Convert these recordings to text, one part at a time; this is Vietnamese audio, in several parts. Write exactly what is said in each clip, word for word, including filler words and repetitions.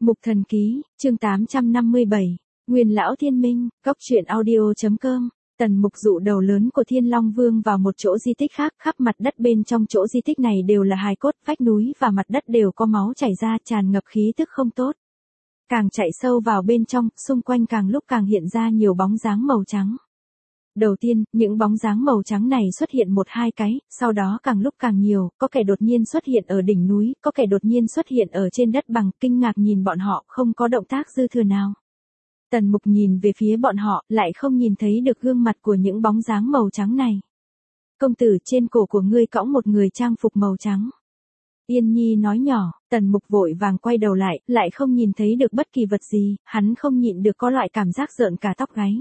Mục Thần Ký, chương tám trăm năm mươi bảy, Nguyên Lão Thiên Minh, Cốc truyện audio.com. Tần Mục dụ đầu lớn của Thiên Long Vương vào một chỗ di tích khác, khắp mặt đất bên trong chỗ di tích này đều là hài cốt, vách núi và mặt đất đều có máu chảy ra, tràn ngập khí tức không tốt. Càng chạy sâu vào bên trong, xung quanh càng lúc càng hiện ra nhiều bóng dáng màu trắng. Đầu tiên, những bóng dáng màu trắng này xuất hiện một hai cái, sau đó càng lúc càng nhiều, có kẻ đột nhiên xuất hiện ở đỉnh núi, có kẻ đột nhiên xuất hiện ở trên đất bằng, kinh ngạc nhìn bọn họ, không có động tác dư thừa nào. Tần Mục nhìn về phía bọn họ, lại không nhìn thấy được gương mặt của những bóng dáng màu trắng này. Công tử, trên cổ của ngươi cõng một người trang phục màu trắng. Yên Nhi nói nhỏ. Tần Mục vội vàng quay đầu lại, lại không nhìn thấy được bất kỳ vật gì, hắn không nhịn được có loại cảm giác rợn cả tóc gáy.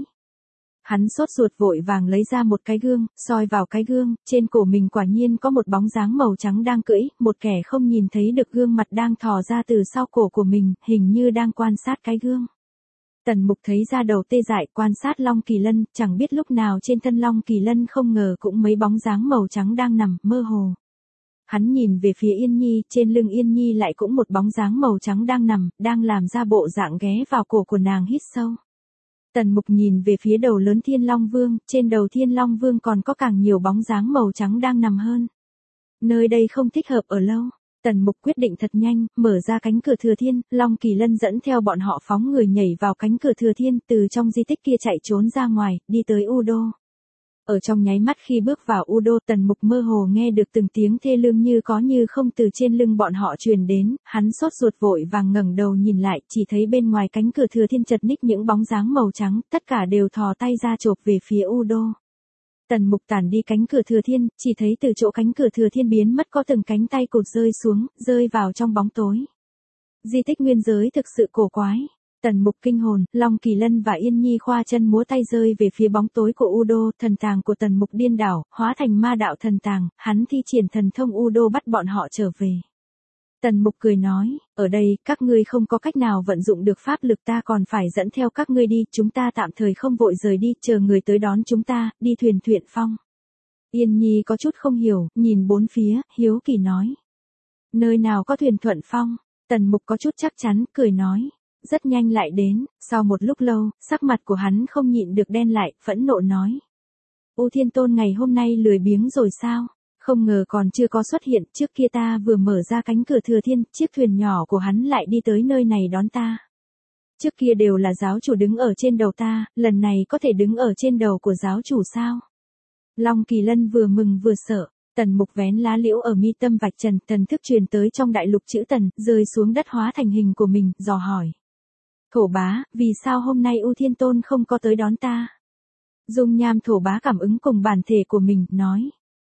Hắn sốt ruột vội vàng lấy ra một cái gương, soi vào cái gương, trên cổ mình quả nhiên có một bóng dáng màu trắng đang cưỡi, một kẻ không nhìn thấy được gương mặt đang thò ra từ sau cổ của mình, hình như đang quan sát cái gương. Tần Mục thấy da đầu tê dại, quan sát Long Kỳ Lân, chẳng biết lúc nào trên thân Long Kỳ Lân không ngờ cũng mấy bóng dáng màu trắng đang nằm, mơ hồ. Hắn nhìn về phía Yên Nhi, trên lưng Yên Nhi lại cũng một bóng dáng màu trắng đang nằm, đang làm ra bộ dạng ghé vào cổ của nàng hít sâu. Tần Mục nhìn về phía đầu lớn Thiên Long Vương, trên đầu Thiên Long Vương còn có càng nhiều bóng dáng màu trắng đang nằm hơn. Nơi đây không thích hợp ở lâu. Tần Mục quyết định thật nhanh, mở ra cánh cửa thừa thiên, Long Kỳ Lân dẫn theo bọn họ phóng người nhảy vào cánh cửa thừa thiên, từ trong di tích kia chạy trốn ra ngoài, đi tới U Đô. Ở trong nháy mắt khi bước vào U Đô, Tần Mục mơ hồ nghe được từng tiếng thê lương như có như không từ trên lưng bọn họ truyền đến, hắn sốt ruột vội vàng ngẩng đầu nhìn lại, chỉ thấy bên ngoài cánh cửa thừa thiên chật ních những bóng dáng màu trắng, tất cả đều thò tay ra chộp về phía U Đô. Tần Mục tản đi cánh cửa thừa thiên, chỉ thấy từ chỗ cánh cửa thừa thiên biến mất có từng cánh tay cụt rơi xuống, rơi vào trong bóng tối. Di tích nguyên giới thực sự cổ quái. Tần Mục kinh hồn, Long Kỳ Lân và Yên Nhi khoa chân múa tay rơi về phía bóng tối của U Đô, thần tàng của Tần Mục điên đảo, hóa thành ma đạo thần tàng, hắn thi triển thần thông U Đô bắt bọn họ trở về. Tần Mục cười nói, ở đây, các ngươi không có cách nào vận dụng được pháp lực, ta còn phải dẫn theo các ngươi đi, chúng ta tạm thời không vội rời đi, chờ người tới đón chúng ta, đi thuyền Thuyện Phong. Yên Nhi có chút không hiểu, nhìn bốn phía, hiếu kỳ nói. Nơi nào có thuyền Thuận Phong? Tần Mục có chút chắc chắn, cười nói. Rất nhanh lại đến, sau một lúc lâu, sắc mặt của hắn không nhịn được đen lại, phẫn nộ nói. U Thiên Tôn ngày hôm nay lười biếng rồi sao? Không ngờ còn chưa có xuất hiện, trước kia ta vừa mở ra cánh cửa thừa thiên, chiếc thuyền nhỏ của hắn lại đi tới nơi này đón ta. Trước kia đều là giáo chủ đứng ở trên đầu ta, lần này có thể đứng ở trên đầu của giáo chủ sao? Long Kỳ Lân vừa mừng vừa sợ. Tần Mục vén lá liễu ở mi tâm vạch trần, thần thức truyền tới trong đại lục chữ Tần, rơi xuống đất hóa thành hình của mình, dò hỏi. Thổ bá, vì sao hôm nay U Thiên Tôn không có tới đón ta? Dung nham thổ bá cảm ứng cùng bản thể của mình, nói.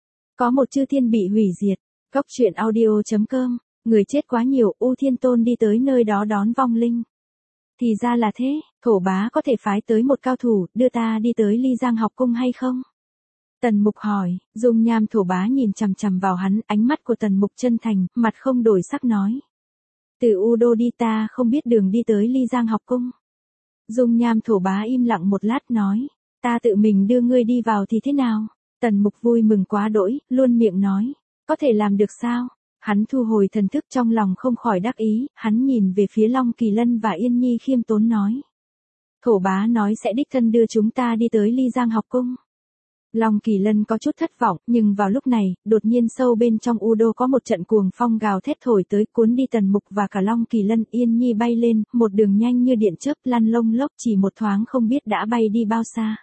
Có một chư thiên bị hủy diệt, Cốc truyện audio.com, người chết quá nhiều, U Thiên Tôn đi tới nơi đó đón vong linh. Thì ra là thế, thổ bá có thể phái tới một cao thủ, đưa ta đi tới Ly Giang học cung hay không? Tần Mục hỏi, Dung nham thổ bá nhìn chằm chằm vào hắn, ánh mắt của Tần Mục chân thành, mặt không đổi sắc nói. Từ U Đô đi ta không biết đường đi tới Ly Giang học cung. Dung nham thổ bá im lặng một lát nói, ta tự mình đưa ngươi đi vào thì thế nào? Tần Mục vui mừng quá đỗi, luôn miệng nói, có thể làm được sao? Hắn thu hồi thần thức trong lòng không khỏi đắc ý, hắn nhìn về phía Long Kỳ Lân và Yên Nhi khiêm tốn nói. Thổ bá nói sẽ đích thân đưa chúng ta đi tới Ly Giang học cung. Long Kỳ Lân có chút thất vọng, nhưng vào lúc này, đột nhiên sâu bên trong U Đô có một trận cuồng phong gào thét thổi tới cuốn đi Tần Mục và cả Long Kỳ Lân. Yên Nhi bay lên, một đường nhanh như điện chớp lăn lông lốc, chỉ một thoáng không biết đã bay đi bao xa.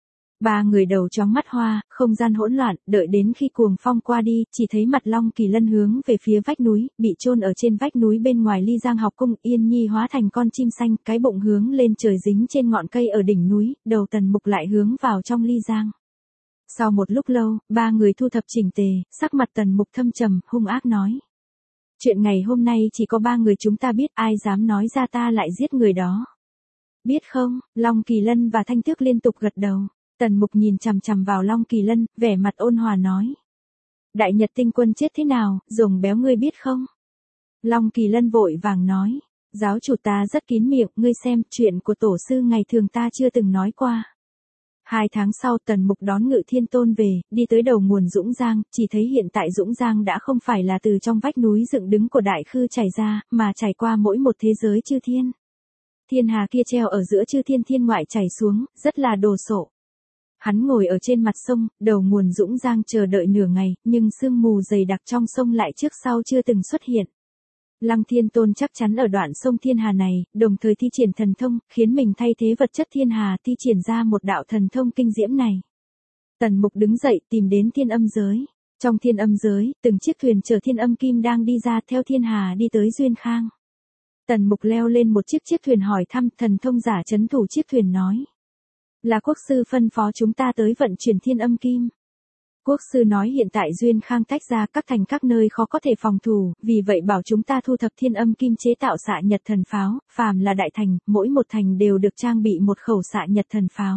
Ba người đầu chóng mắt hoa, không gian hỗn loạn, đợi đến khi cuồng phong qua đi, chỉ thấy mặt Long Kỳ Lân hướng về phía vách núi, bị chôn ở trên vách núi bên ngoài Ly Giang học cung. Yên Nhi hóa thành con chim xanh, cái bụng hướng lên trời dính trên ngọn cây ở đỉnh núi, đầu Tần Mục lại hướng vào trong Ly Giang. Sau một lúc lâu, ba người thu thập chỉnh tề, sắc mặt Tần Mục thâm trầm, hung ác nói. Chuyện ngày hôm nay chỉ có ba người chúng ta biết, ai dám nói ra ta lại giết người đó. Biết không? Long Kỳ Lân và Thanh Tước liên tục gật đầu. Tần Mục nhìn chằm chằm vào Long Kỳ Lân, vẻ mặt ôn hòa nói. Đại Nhật tinh quân chết thế nào, rồng béo ngươi biết không? Long Kỳ Lân vội vàng nói. Giáo chủ ta rất kín miệng, ngươi xem, chuyện của tổ sư ngày thường ta chưa từng nói qua. Hai tháng sau Tần Mục đón Ngự Thiên Tôn về, đi tới đầu nguồn Dũng Giang, chỉ thấy hiện tại Dũng Giang đã không phải là từ trong vách núi dựng đứng của Đại Khư chảy ra, mà chảy qua mỗi một thế giới chư thiên. Thiên hà kia treo ở giữa chư thiên thiên ngoại chảy xuống, rất là đồ sộ. Hắn ngồi ở trên mặt sông, đầu nguồn Dũng Giang chờ đợi nửa ngày, nhưng sương mù dày đặc trong sông lại trước sau chưa từng xuất hiện. Lăng Thiên Tôn chắc chắn ở đoạn sông Thiên Hà này, đồng thời thi triển thần thông, khiến mình thay thế vật chất Thiên Hà thi triển ra một đạo thần thông kinh diễm này. Tần Mục đứng dậy tìm đến thiên âm giới. Trong thiên âm giới, từng chiếc thuyền chở thiên âm kim đang đi ra theo Thiên Hà đi tới Duyên Khang. Tần Mục leo lên một chiếc chiếc thuyền hỏi thăm, thần thông giả trấn thủ chiếc thuyền nói. Là quốc sư phân phó chúng ta tới vận chuyển thiên âm kim. Quốc sư nói hiện tại Duyên Khang tách ra các thành các nơi khó có thể phòng thủ, vì vậy bảo chúng ta thu thập thiên âm kim chế tạo xạ nhật thần pháo, phàm là đại thành, mỗi một thành đều được trang bị một khẩu xạ nhật thần pháo.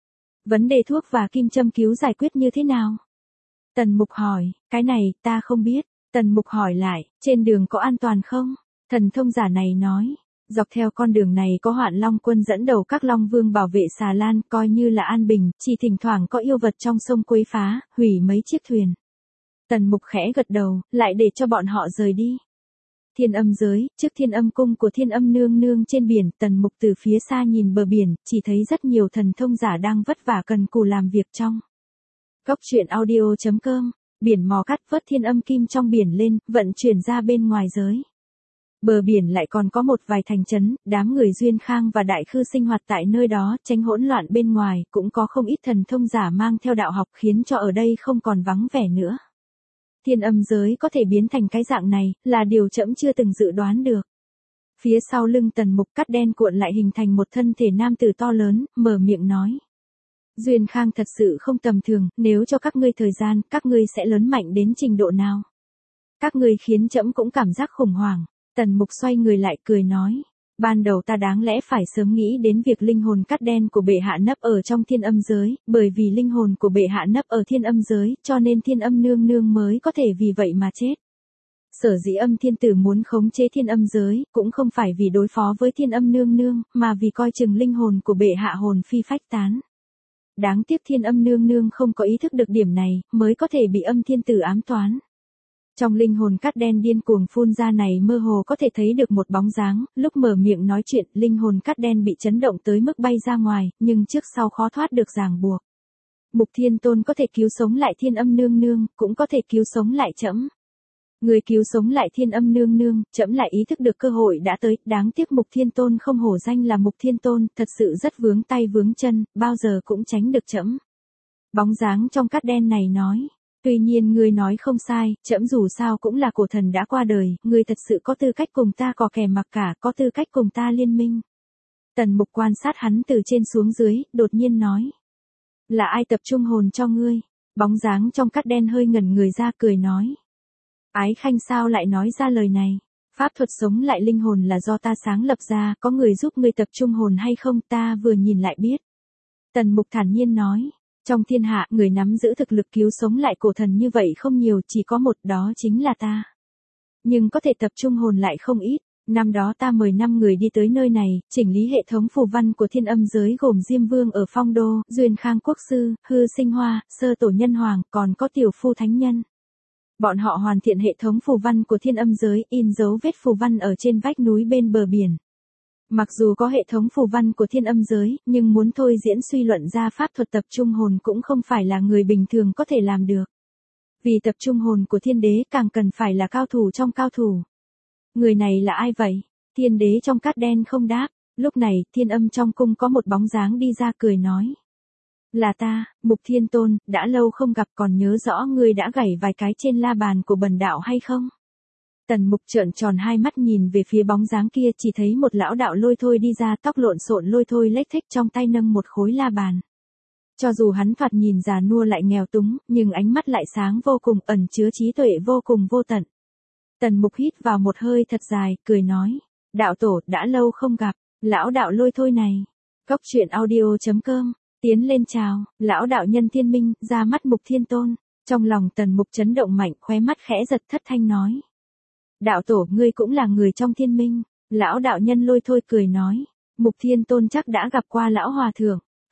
Vấn đề thuốc và kim châm cứu giải quyết như thế nào? Tần Mục hỏi, cái này, ta không biết. Tần Mục hỏi lại, trên đường có an toàn không? Thần thông giả này nói, dọc theo con đường này có Hoạn Long quân dẫn đầu các Long Vương bảo vệ xà lan, coi như là an bình, chỉ thỉnh thoảng có yêu vật trong sông quấy phá, hủy mấy chiếc thuyền. Tần Mục khẽ gật đầu, lại để cho bọn họ rời đi. Thiên âm giới, trước thiên âm cung của thiên âm nương nương trên biển, Tần Mục từ phía xa nhìn bờ biển, chỉ thấy rất nhiều thần thông giả đang vất vả cần cù làm việc trong. Góc truyện audio chấm com, biển mò cắt vớt thiên âm kim trong biển lên, vận chuyển ra bên ngoài giới. Bờ biển lại còn có một vài thành trấn, đám người Duyên Khang và Đại Khư sinh hoạt tại nơi đó, tránh hỗn loạn bên ngoài, cũng có không ít thần thông giả mang theo đạo học khiến cho ở đây không còn vắng vẻ nữa. Thiên âm giới có thể biến thành cái dạng này, là điều trẫm chưa từng dự đoán được. Phía sau lưng Tần Mục cắt đen cuộn lại hình thành một thân thể nam tử to lớn, mở miệng nói. Duyên Khang thật sự không tầm thường, nếu cho các ngươi thời gian, các ngươi sẽ lớn mạnh đến trình độ nào? Các ngươi khiến trẫm cũng cảm giác khủng hoảng. Tần Mục xoay người lại cười nói. Ban đầu ta đáng lẽ phải sớm nghĩ đến việc linh hồn cắt đen của bệ hạ nấp ở trong thiên âm giới, bởi vì linh hồn của bệ hạ nấp ở thiên âm giới, cho nên thiên âm nương nương mới có thể vì vậy mà chết. Sở dĩ âm thiên tử muốn khống chế thiên âm giới, cũng không phải vì đối phó với thiên âm nương nương, mà vì coi chừng linh hồn của bệ hạ hồn phi phách tán. Đáng tiếc thiên âm nương nương không có ý thức được điểm này, mới có thể bị âm thiên tử ám toán. Trong linh hồn cắt đen điên cuồng phun ra này mơ hồ có thể thấy được một bóng dáng, lúc mở miệng nói chuyện, linh hồn cắt đen bị chấn động tới mức bay ra ngoài, nhưng trước sau khó thoát được ràng buộc. Mục Thiên Tôn có thể cứu sống lại thiên âm nương nương, cũng có thể cứu sống lại trẫm. Người cứu sống lại thiên âm nương nương, trẫm lại ý thức được cơ hội đã tới, đáng tiếc Mục Thiên Tôn không hổ danh là Mục Thiên Tôn, thật sự rất vướng tay vướng chân, bao giờ cũng tránh được trẫm. Bóng dáng trong cắt đen này nói. Tuy nhiên ngươi nói không sai, trẫm dù sao cũng là cổ thần đã qua đời, ngươi thật sự có tư cách cùng ta cò kè mặc cả, có tư cách cùng ta liên minh. Tần Mục quan sát hắn từ trên xuống dưới, đột nhiên nói. Là ai tập trung hồn cho ngươi? Bóng dáng trong cắt đen hơi ngẩn người ra cười nói. Ái Khanh sao lại nói ra lời này? Pháp thuật sống lại linh hồn là do ta sáng lập ra, có người giúp ngươi tập trung hồn hay không ta vừa nhìn lại biết. Tần Mục thản nhiên nói. Trong thiên hạ, người nắm giữ thực lực cứu sống lại cổ thần như vậy không nhiều, chỉ có một, đó chính là ta. Nhưng có thể tập trung hồn lại không ít. Năm đó ta mời năm người đi tới nơi này, chỉnh lý hệ thống phù văn của thiên âm giới gồm Diêm Vương ở Phong Đô, Duyên Khang Quốc Sư, Hư Sinh Hoa, Sơ Tổ Nhân Hoàng, còn có Tiểu Phu Thánh Nhân. Bọn họ hoàn thiện hệ thống phù văn của thiên âm giới, in dấu vết phù văn ở trên vách núi bên bờ biển. Mặc dù có hệ thống phù văn của thiên âm giới, nhưng muốn thôi diễn suy luận ra pháp thuật tập trung hồn cũng không phải là người bình thường có thể làm được. Vì tập trung hồn của thiên đế càng cần phải là cao thủ trong cao thủ. Người này là ai vậy? Thiên đế trong cát đen không đáp. Lúc này, thiên âm trong cung có một bóng dáng đi ra cười nói. Là ta, Mục Thiên Tôn, đã lâu không gặp, còn nhớ rõ ngươi đã gảy vài cái trên la bàn của bần đạo hay không? Tần Mục trợn tròn hai mắt nhìn về phía bóng dáng kia, chỉ thấy một lão đạo lôi thôi đi ra, tóc lộn xộn lôi thôi lếch thếch, trong tay nâng một khối la bàn. Cho dù hắn thoạt nhìn già nua lại nghèo túng, nhưng ánh mắt lại sáng vô cùng, ẩn chứa trí tuệ vô cùng vô tận. Tần Mục hít vào một hơi thật dài, cười nói. Đạo tổ, đã lâu không gặp, lão đạo lôi thôi này. Góc truyện audio chấm com, tiến lên chào, lão đạo nhân thiên minh, ra mắt Mục Thiên Tôn. Trong lòng Tần Mục chấn động mạnh, khóe mắt khẽ giật, thất thanh nói. Đạo tổ, ngươi cũng là người trong thiên minh. Lão đạo nhân lôi thôi cười nói. Mục Thiên Tôn chắc đã gặp qua lão hòa thượng.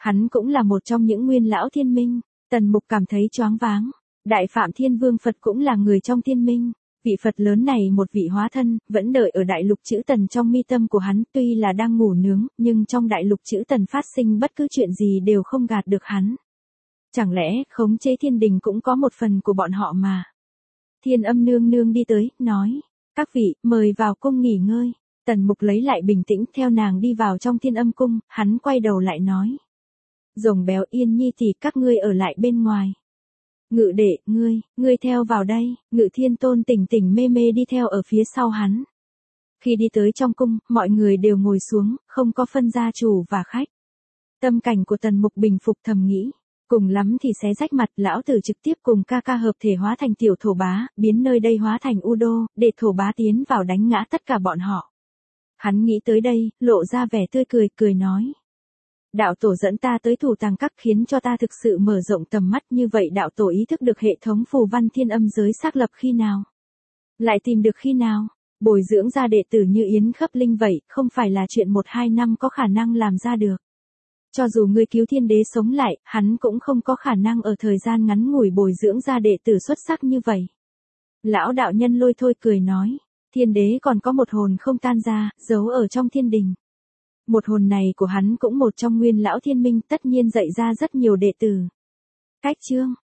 Hắn cũng là một trong những nguyên lão thiên minh, Tần Mục cảm thấy choáng váng. Đại Phạm Thiên Vương Phật cũng là người trong thiên minh. Vị Phật lớn này một vị hóa thân, vẫn đợi ở đại lục chữ Tần trong mi tâm của hắn, tuy là đang ngủ nướng, nhưng trong đại lục chữ Tần phát sinh bất cứ chuyện gì đều không gạt được hắn. Chẳng lẽ khống chế thiên đình cũng có một phần của bọn họ mà. Thiên Âm nương nương đi tới, nói, các vị, mời vào cung nghỉ ngơi. Tần Mục lấy lại bình tĩnh theo nàng đi vào trong Thiên Âm cung, hắn quay đầu lại nói. Rồng béo Yên Nhi thì các ngươi ở lại bên ngoài. Ngự đệ, ngươi, ngươi theo vào đây, Ngự Thiên Tôn tỉnh tỉnh mê mê đi theo ở phía sau hắn. Khi đi tới trong cung, mọi người đều ngồi xuống, không có phân gia chủ và khách. Tâm cảnh của Tần Mục bình phục thầm nghĩ, cùng lắm thì xé rách mặt, lão tử trực tiếp cùng ca ca hợp thể hóa thành tiểu thổ bá, biến nơi đây hóa thành U Đô, để thổ bá tiến vào đánh ngã tất cả bọn họ. Hắn nghĩ tới đây, lộ ra vẻ tươi cười, cười nói. Đạo tổ dẫn ta tới thủ tàng các khiến cho ta thực sự mở rộng tầm mắt, như vậy đạo tổ ý thức được hệ thống phù văn thiên âm giới xác lập khi nào? Lại tìm được khi nào? Bồi dưỡng ra đệ tử như Yến Khấp Linh vậy, không phải là chuyện một hai năm có khả năng làm ra được. Cho dù ngươi cứu thiên đế sống lại, hắn cũng không có khả năng ở thời gian ngắn ngủi bồi dưỡng ra đệ tử xuất sắc như vậy. Lão đạo nhân lôi thôi cười nói, thiên đế còn có một hồn không tan ra, giấu ở trong thiên đình. Một hồn này của hắn cũng một trong nguyên lão thiên minh, tất nhiên dạy ra rất nhiều đệ tử. Cách chương